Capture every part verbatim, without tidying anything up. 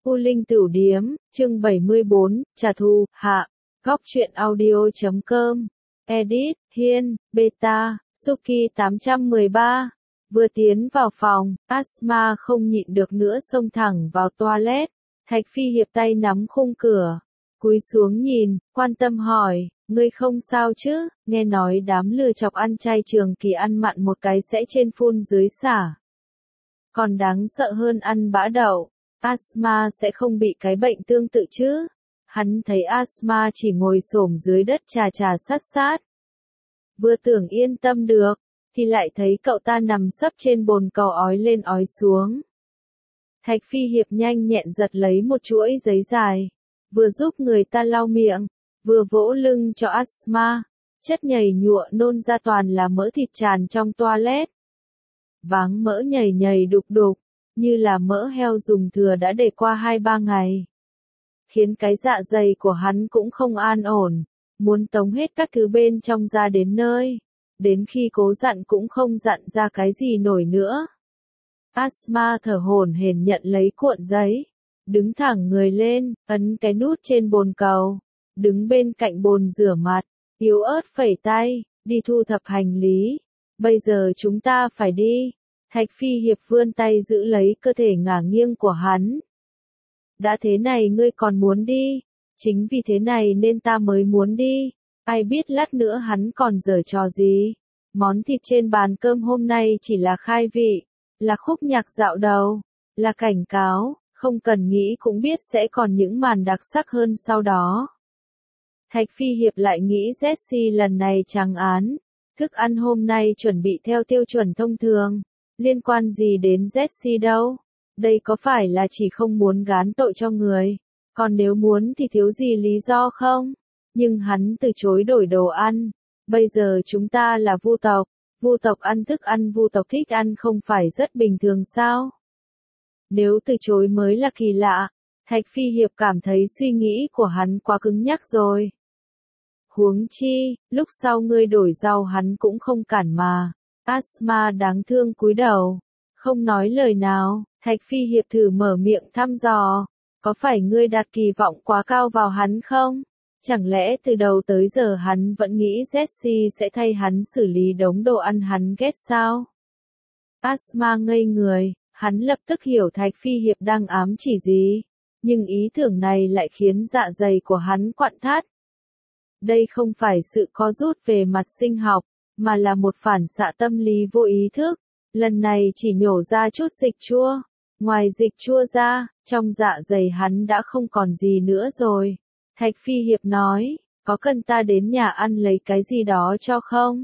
U Linh Tửu Điếm, chương bảy mươi bốn, trả thù, hạ, góc truyện audio chấm com, edit, Hiên, beta, Suki tám trăm mười ba. Vừa tiến vào phòng, Asma không nhịn được nữa xông thẳng vào toilet. Thạch Phi Hiệp tay nắm khung cửa, cúi xuống nhìn, quan tâm hỏi, ngươi không sao chứ? Nghe nói đám lừa chọc ăn chay Trường Kỳ ăn mặn một cái sẽ trên phun dưới xả. Còn đáng sợ hơn ăn bã đậu. Asma sẽ không bị cái bệnh tương tự chứ? Hắn thấy Asma chỉ ngồi xổm dưới đất trà trà sát sát. Vừa tưởng yên tâm được, thì lại thấy cậu ta nằm sấp trên bồn cầu ói lên ói xuống. Thạch Phi Hiệp nhanh nhẹn giật lấy một chuỗi giấy dài, vừa giúp người ta lau miệng, vừa vỗ lưng cho Asma. Chất nhầy nhụa nôn ra toàn là mỡ thịt tràn trong toilet. Váng mỡ nhầy nhầy đục đục, như là mỡ heo dùng thừa đã để qua hai ba ngày. Khiến cái dạ dày của hắn cũng không an ổn, muốn tống hết các thứ bên trong ra đến nơi. Đến khi cố dặn cũng không dặn ra cái gì nổi nữa. Asma thở hổn hển nhận lấy cuộn giấy, đứng thẳng người lên, ấn cái nút trên bồn cầu, đứng bên cạnh bồn rửa mặt, yếu ớt phẩy tay, đi thu thập hành lý. Bây giờ chúng ta phải đi. Thạch Phi Hiệp vươn tay giữ lấy cơ thể ngả nghiêng của hắn. Đã thế này ngươi còn muốn đi? Chính vì thế này nên ta mới muốn đi. Ai biết lát nữa hắn còn giở trò gì? Món thịt trên bàn cơm hôm nay chỉ là khai vị, là khúc nhạc dạo đầu, là cảnh cáo, không cần nghĩ cũng biết sẽ còn những màn đặc sắc hơn sau đó. Thạch Phi Hiệp lại nghĩ Jessie lần này trắng án. Thức ăn hôm nay chuẩn bị theo tiêu chuẩn thông thường. Liên quan gì đến Jessie đâu? Đây có phải là chỉ không muốn gán tội cho người? Còn nếu muốn thì thiếu gì lý do không? Nhưng hắn từ chối đổi đồ ăn. Bây giờ chúng ta là Vu tộc. Vu tộc ăn thức ăn Vu tộc thích ăn không phải rất bình thường sao? Nếu từ chối mới là kỳ lạ. Thạch Phi Hiệp cảm thấy suy nghĩ của hắn quá cứng nhắc rồi. Huống chi, lúc sau ngươi đổi rau hắn cũng không cản mà. Asma đáng thương cúi đầu, không nói lời nào. Thạch Phi Hiệp thử mở miệng thăm dò, có phải ngươi đặt kỳ vọng quá cao vào hắn không? Chẳng lẽ từ đầu tới giờ hắn vẫn nghĩ Jessie sẽ thay hắn xử lý đống đồ ăn hắn ghét sao? Asma ngây người, hắn lập tức hiểu Thạch Phi Hiệp đang ám chỉ gì, nhưng ý tưởng này lại khiến dạ dày của hắn quặn thắt. Đây không phải sự co rút về mặt sinh học, mà là một phản xạ tâm lý vô ý thức. Lần này chỉ nhổ ra chút dịch chua. Ngoài dịch chua ra, trong dạ dày hắn đã không còn gì nữa rồi. Thạch Phi Hiệp nói, có cần ta đến nhà ăn lấy cái gì đó cho không?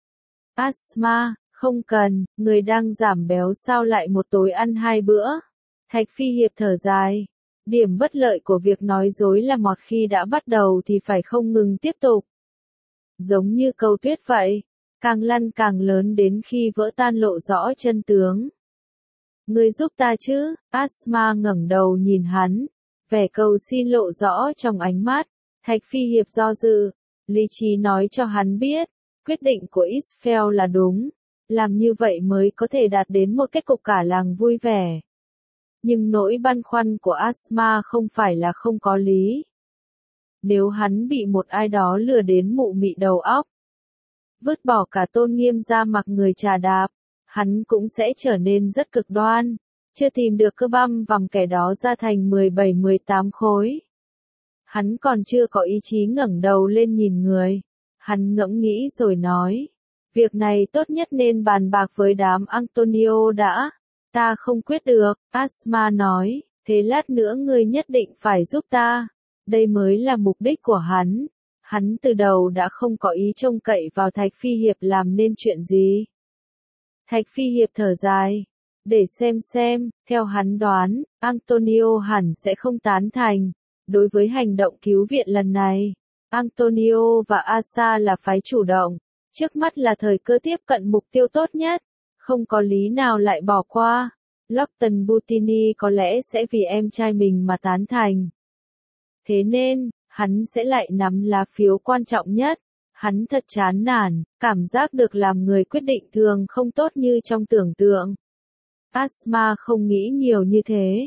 Asma, không cần, người đang giảm béo sao lại một tối ăn hai bữa? Thạch Phi Hiệp thở dài. Điểm bất lợi của việc nói dối là một khi đã bắt đầu thì phải không ngừng tiếp tục. Giống như câu tuyết vậy, càng lăn càng lớn đến khi vỡ tan lộ rõ chân tướng. Ngươi giúp ta chứ? Asma ngẩng đầu nhìn hắn, vẻ cầu xin lộ rõ trong ánh mắt. Thạch Phi Hiệp do dự, lý trí nói cho hắn biết, quyết định của Israel là đúng, làm như vậy mới có thể đạt đến một kết cục cả làng vui vẻ. Nhưng nỗi băn khoăn của Asma không phải là không có lý. Nếu hắn bị một ai đó lừa đến mụ mị đầu óc, vứt bỏ cả tôn nghiêm ra mặc người trà đạp, hắn cũng sẽ trở nên rất cực đoan, chưa tìm được cơ băm vằm kẻ đó ra thành mười bảy mười tám khối. Hắn còn chưa có ý chí ngẩng đầu lên nhìn người. Hắn ngẫm nghĩ rồi nói, việc này tốt nhất nên bàn bạc với đám Antonio đã. Ta không quyết được, Asma nói, thế lát nữa ngươi nhất định phải giúp ta. Đây mới là mục đích của hắn. Hắn từ đầu đã không có ý trông cậy vào Thạch Phi Hiệp làm nên chuyện gì. Thạch Phi Hiệp thở dài, để xem xem, theo hắn đoán, Antonio hẳn sẽ không tán thành. Đối với hành động cứu viện lần này, Antonio và Asa là phái chủ động. Trước mắt là thời cơ tiếp cận mục tiêu tốt nhất. Không có lý nào lại bỏ qua. Locton Butini có lẽ sẽ vì em trai mình mà tán thành. Thế nên, hắn sẽ lại nắm lá phiếu quan trọng nhất. Hắn thật chán nản, cảm giác được làm người quyết định thường không tốt như trong tưởng tượng. Asma không nghĩ nhiều như thế.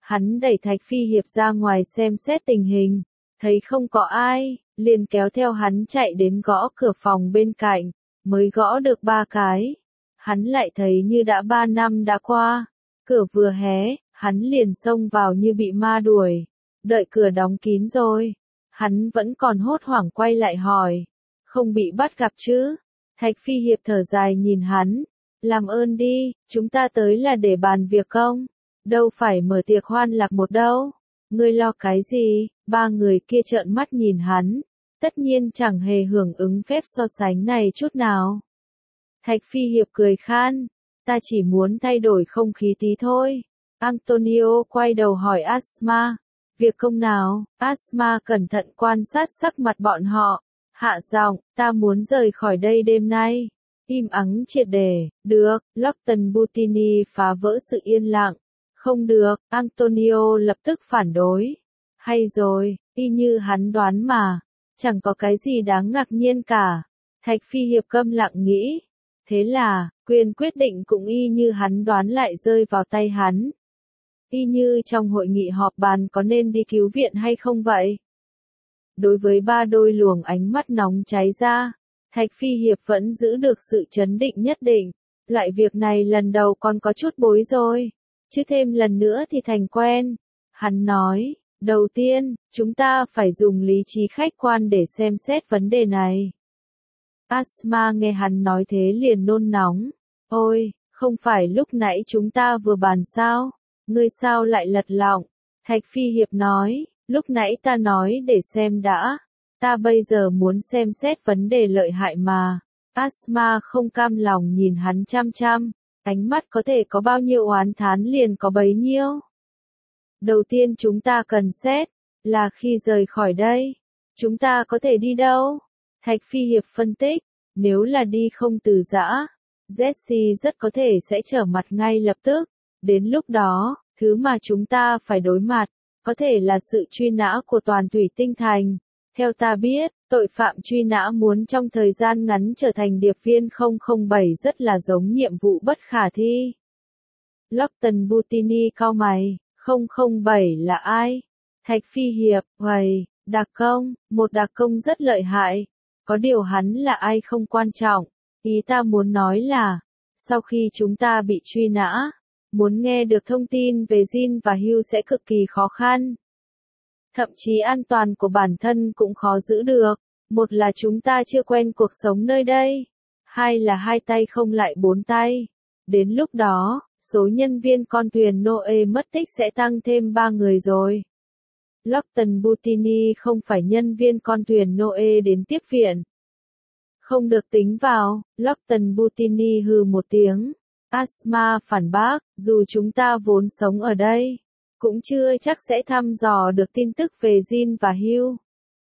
Hắn đẩy Thạch Phi Hiệp ra ngoài xem xét tình hình, thấy không có ai, liền kéo theo hắn chạy đến gõ cửa phòng bên cạnh, mới gõ được ba cái. Hắn lại thấy như đã ba năm đã qua, cửa vừa hé, hắn liền xông vào như bị ma đuổi, đợi cửa đóng kín rồi. Hắn vẫn còn hốt hoảng quay lại hỏi, không bị bắt gặp chứ? Thạch Phi Hiệp thở dài nhìn hắn, làm ơn đi, chúng ta tới là để bàn việc công, đâu phải mở tiệc hoan lạc một đâu. Ngươi lo cái gì? Ba người kia trợn mắt nhìn hắn, tất nhiên chẳng hề hưởng ứng phép so sánh này chút nào. Thạch Phi Hiệp cười khan, ta chỉ muốn thay đổi không khí tí thôi. Antonio quay đầu hỏi Asma, việc công nào? Asma cẩn thận quan sát sắc mặt bọn họ, hạ giọng, ta muốn rời khỏi đây đêm nay. Im ắng triệt để, được, Lupton Butini phá vỡ sự yên lặng. Không được, Antonio lập tức phản đối. Hay rồi, y như hắn đoán mà, chẳng có cái gì đáng ngạc nhiên cả. Thạch Phi Hiệp câm lặng nghĩ. Thế là, quyền quyết định cũng y như hắn đoán lại rơi vào tay hắn. Y như trong hội nghị họp bàn có nên đi cứu viện hay không vậy? Đối với ba đôi luồng ánh mắt nóng cháy ra, Thạch Phi Hiệp vẫn giữ được sự chấn định nhất định. Loại việc này lần đầu còn có chút bối rồi, chứ thêm lần nữa thì thành quen. Hắn nói, đầu tiên, chúng ta phải dùng lý trí khách quan để xem xét vấn đề này. Asma nghe hắn nói thế liền nôn nóng. Ôi, không phải lúc nãy chúng ta vừa bàn sao? Ngươi sao lại lật lọng? Thạch Phi Hiệp nói, lúc nãy ta nói để xem đã. Ta bây giờ muốn xem xét vấn đề lợi hại mà. Asma không cam lòng nhìn hắn chăm chăm, ánh mắt có thể có bao nhiêu oán thán liền có bấy nhiêu. Đầu tiên chúng ta cần xét, là khi rời khỏi đây, chúng ta có thể đi đâu? Thạch Phi Hiệp phân tích, nếu là đi không từ giã, Jesse rất có thể sẽ trở mặt ngay lập tức. Đến lúc đó, thứ mà chúng ta phải đối mặt, có thể là sự truy nã của toàn Thủy Tinh Thành. Theo ta biết, tội phạm truy nã muốn trong thời gian ngắn trở thành điệp viên không không bảy rất là giống nhiệm vụ bất khả thi. Lupton Butini cau mày, không không bảy là ai? Thạch Phi Hiệp, vậy, đặc công, một đặc công rất lợi hại. Có điều hắn là ai không quan trọng, ý ta muốn nói là, sau khi chúng ta bị truy nã, muốn nghe được thông tin về Jin và Hugh sẽ cực kỳ khó khăn. Thậm chí an toàn của bản thân cũng khó giữ được. Một là chúng ta chưa quen cuộc sống nơi đây. Hai là hai tay không lại bốn tay. Đến lúc đó, số nhân viên con thuyền Noe mất tích sẽ tăng thêm ba người rồi. Lupton Butini không phải nhân viên con thuyền Noe đến tiếp viện. Không được tính vào, Lupton Butini hừ một tiếng. Asma phản bác, dù chúng ta vốn sống ở đây, cũng chưa chắc sẽ thăm dò được tin tức về Jin và Hugh.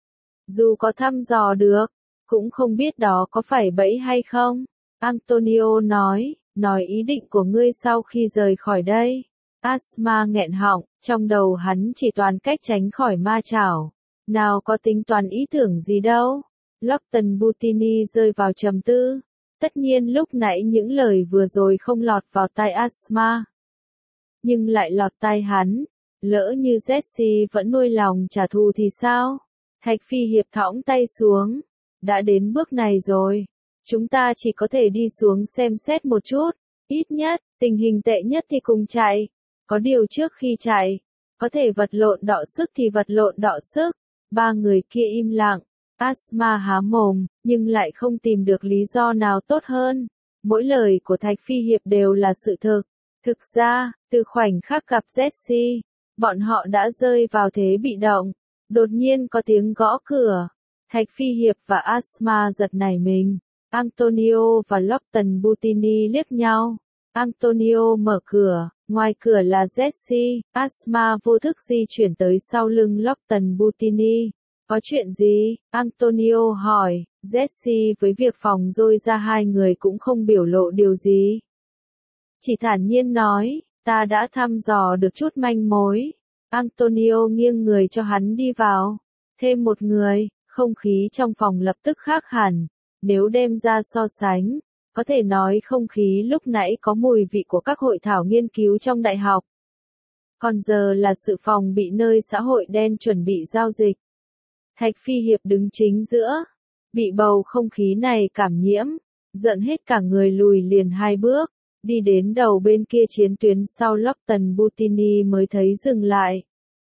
Dù có thăm dò được, cũng không biết đó có phải bẫy hay không. Antonio nói, nói ý định của ngươi sau khi rời khỏi đây. Asma nghẹn họng, trong đầu hắn chỉ toàn cách tránh khỏi ma chảo. Nào có tính toán ý tưởng gì đâu. Lupton Butini rơi vào trầm tư. Tất nhiên lúc nãy những lời vừa rồi không lọt vào tai Asma, nhưng lại lọt tai hắn. Lỡ như Jesse vẫn nuôi lòng trả thù thì sao? Thạch Phi Hiệp thõng tay xuống. Đã đến bước này rồi, chúng ta chỉ có thể đi xuống xem xét một chút. Ít nhất, tình hình tệ nhất thì cùng chạy. Có điều trước khi chạy, có thể vật lộn đọ sức thì vật lộn đọ sức. Ba người kia im lặng. Asma há mồm, nhưng lại không tìm được lý do nào tốt hơn. Mỗi lời của Thạch Phi Hiệp đều là sự thực. Thực ra, từ khoảnh khắc gặp Jesse, bọn họ đã rơi vào thế bị động. Đột nhiên có tiếng gõ cửa. Thạch Phi Hiệp và Asma giật nảy mình. Antonio và Lupton Butini liếc nhau. Antonio mở cửa, ngoài cửa là Jesse. Asma vô thức di chuyển tới sau lưng Lupton Butini. Có chuyện gì? Antonio hỏi. Jesse với việc phòng rôi ra hai người cũng không biểu lộ điều gì. Chỉ thản nhiên nói, ta đã thăm dò được chút manh mối. Antonio nghiêng người cho hắn đi vào. Thêm một người, không khí trong phòng lập tức khác hẳn. Nếu đem ra so sánh, có thể nói không khí lúc nãy có mùi vị của các hội thảo nghiên cứu trong đại học. còn giờ là sự phòng bị nơi xã hội đen chuẩn bị giao dịch. Thạch Phi Hiệp đứng chính giữa, bị bầu không khí này cảm nhiễm, giận hết cả người lùi liền hai bước, đi đến đầu bên kia chiến tuyến sau Lockton Butini mới thấy dừng lại.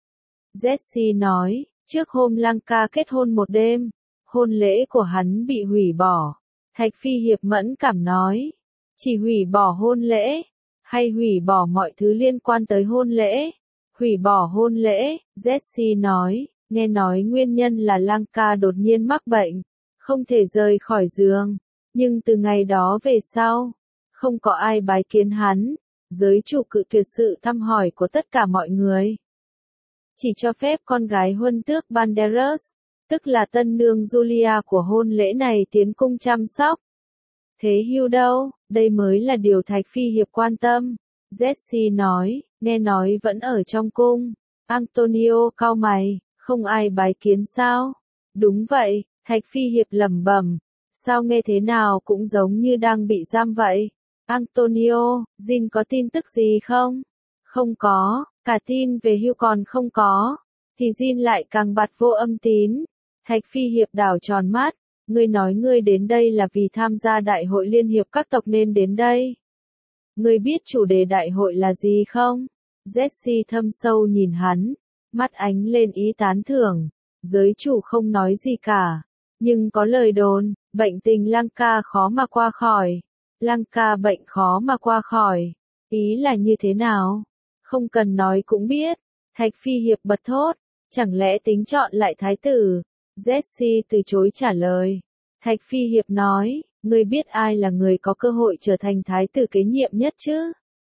Jesse nói, trước hôm Lanka kết hôn một đêm, hôn lễ của hắn bị hủy bỏ. Thạch Phi Hiệp mẫn cảm nói, chỉ hủy bỏ hôn lễ, hay hủy bỏ mọi thứ liên quan tới hôn lễ? Hủy bỏ hôn lễ, Jesse nói, nghe nói nguyên nhân là Lanka đột nhiên mắc bệnh, không thể rời khỏi giường, nhưng từ ngày đó về sau, không có ai bái kiến hắn, giới chủ cự tuyệt sự thăm hỏi của tất cả mọi người. Chỉ cho phép con gái huân tước Banderas, tức là tân nương Julia của hôn lễ này tiến cung chăm sóc. Thế Hugh đâu, đây mới là điều Thạch Phi Hiệp quan tâm. Jesse nói, nghe nói vẫn ở trong cung. Antonio cau mày, không ai bái kiến sao? Đúng vậy, Thạch Phi Hiệp lẩm bẩm, sao nghe thế nào cũng giống như đang bị giam vậy. Antonio, Jin có tin tức gì không? Không có, cả tin về Hugh còn không có, thì Jin lại càng bặt vô âm tín. Thạch Phi Hiệp đảo tròn mắt, ngươi nói ngươi đến đây là vì tham gia đại hội liên hiệp các tộc nên đến đây. Ngươi biết chủ đề đại hội là gì không? Jesse thâm sâu nhìn hắn, mắt ánh lên ý tán thưởng, giới chủ không nói gì cả, nhưng có lời đồn, bệnh tình Lanka khó mà qua khỏi. Lanka bệnh khó mà qua khỏi, ý là như thế nào? Không cần nói cũng biết. Thạch Phi Hiệp bật thốt, chẳng lẽ tính chọn lại thái tử? Jesse từ chối trả lời. Thạch Phi Hiệp nói, ngươi biết ai là người có cơ hội trở thành thái tử kế nhiệm nhất chứ?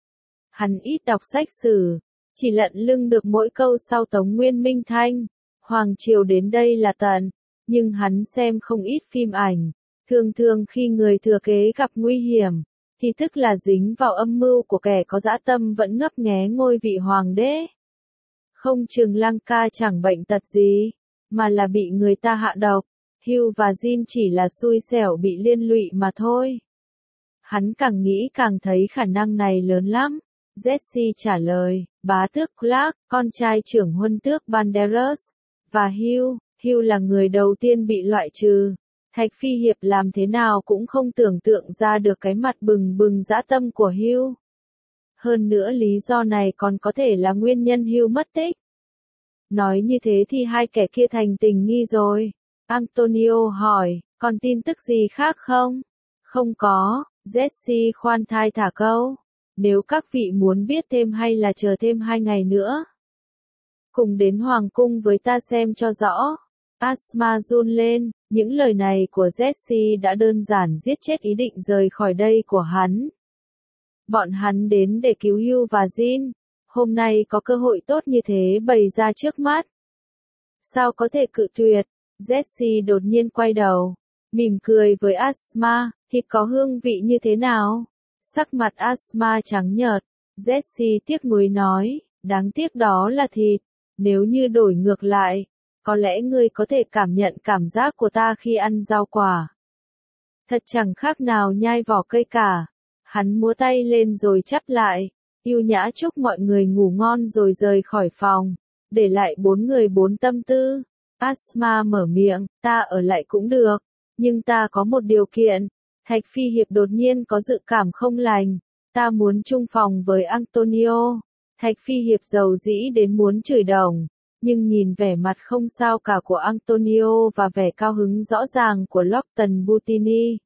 Hắn ít đọc sách sử, chỉ lận lưng được mỗi câu sau Tống Nguyên Minh Thanh. Hoàng triều đến đây là tận, nhưng hắn xem không ít phim ảnh. Thường thường khi người thừa kế gặp nguy hiểm, thì tức là dính vào âm mưu của kẻ có dã tâm vẫn ngấp nghé ngôi vị hoàng đế. Không chừng Lanka chẳng bệnh tật gì, mà là bị người ta hạ độc. Hugh và Jin chỉ là xui xẻo bị liên lụy mà thôi. Hắn càng nghĩ càng thấy khả năng này lớn lắm. Jesse trả lời, bá tước Clark, con trai trưởng huân tước Banderas, và Hugh, Hugh là người đầu tiên bị loại trừ. Thạch Phi Hiệp làm thế nào cũng không tưởng tượng ra được cái mặt bừng bừng dã tâm của Hugh. Hơn nữa lý do này còn có thể là nguyên nhân Hugh mất tích. Nói như thế thì hai kẻ kia thành tình nghi rồi. Antonio hỏi, còn tin tức gì khác không? Không có, Jesse khoan thai thả câu. Nếu các vị muốn biết thêm hay là chờ thêm hai ngày nữa, cùng đến hoàng cung với ta xem cho rõ. Asma run lên, những lời này của Jesse đã đơn giản giết chết ý định rời khỏi đây của hắn. Bọn hắn đến để cứu Hugh và Jin, hôm nay có cơ hội tốt như thế bày ra trước mắt. Sao có thể cự tuyệt? Jesse đột nhiên quay đầu, mỉm cười với Asma, thịt có hương vị như thế nào? Sắc mặt Asma trắng nhợt, Jesse tiếc nuối nói, đáng tiếc đó là thịt, nếu như đổi ngược lại, có lẽ ngươi có thể cảm nhận cảm giác của ta khi ăn rau quả. Thật chẳng khác nào nhai vỏ cây cả. Hắn múa tay lên rồi chắp lại, yêu nhã chúc mọi người ngủ ngon rồi rời khỏi phòng, để lại bốn người bốn tâm tư. Asma mở miệng, ta ở lại cũng được, nhưng ta có một điều kiện. Thạch Phi Hiệp đột nhiên có dự cảm không lành, ta muốn chung phòng với Antonio. Thạch Phi Hiệp giàu dĩ đến muốn chửi đồng, nhưng nhìn vẻ mặt không sao cả của Antonio và vẻ cao hứng rõ ràng của Lockton Butini,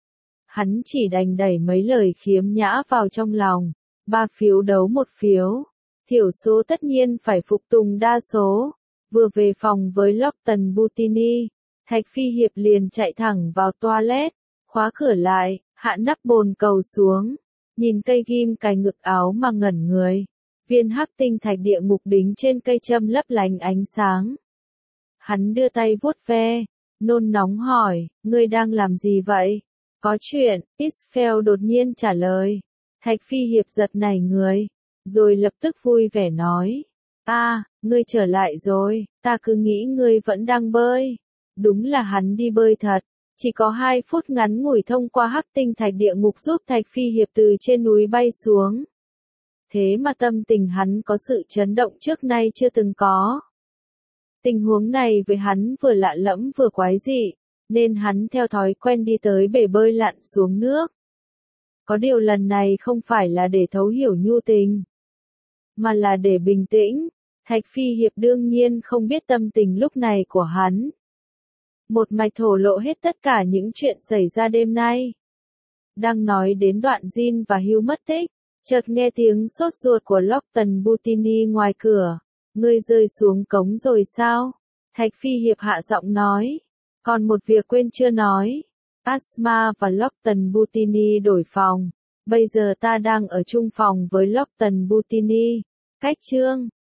hắn chỉ đành đẩy mấy lời khiếm nhã vào trong lòng. Ba phiếu đấu một phiếu, thiểu số tất nhiên phải phục tùng đa số. Vừa về phòng với Lockton Butini, Thạch Phi Hiệp liền chạy thẳng vào toilet, khóa cửa lại, hạ nắp bồn cầu xuống, nhìn cây ghim cài ngực áo mà ngẩn người. Viên hắc tinh thạch địa ngục đính trên cây châm lấp lánh ánh sáng. Hắn đưa tay vuốt ve, nôn nóng hỏi, ngươi đang làm gì vậy? Có chuyện, Isfel đột nhiên trả lời. Thạch Phi Hiệp giật nảy người, rồi lập tức vui vẻ nói, a, à, ngươi trở lại rồi, ta cứ nghĩ ngươi vẫn đang bơi. Đúng là hắn đi bơi thật, chỉ có hai phút ngắn ngủi thông qua hắc tinh thạch địa ngục giúp Thạch Phi Hiệp từ trên núi bay xuống. thế mà tâm tình hắn có sự chấn động trước nay chưa từng có. Tình huống này với hắn vừa lạ lẫm vừa quái dị, nên hắn theo thói quen đi tới bể bơi lặn xuống nước. Có điều lần này không phải là để thấu hiểu nhu tình, mà là để bình tĩnh. Thạch Phi Hiệp đương nhiên không biết tâm tình lúc này của hắn. Một mạch thổ lộ hết tất cả những chuyện xảy ra đêm nay. Đang nói đến đoạn Jin và Hugh mất tích, chợt nghe tiếng sốt ruột của Lockton Butini ngoài cửa. Ngươi rơi xuống cống rồi sao? Thạch Phi Hiệp hạ giọng nói. Còn một việc quên chưa nói. Asma và Lockton Butini đổi phòng. Bây giờ ta đang ở chung phòng với Lockton Butini. Cách chương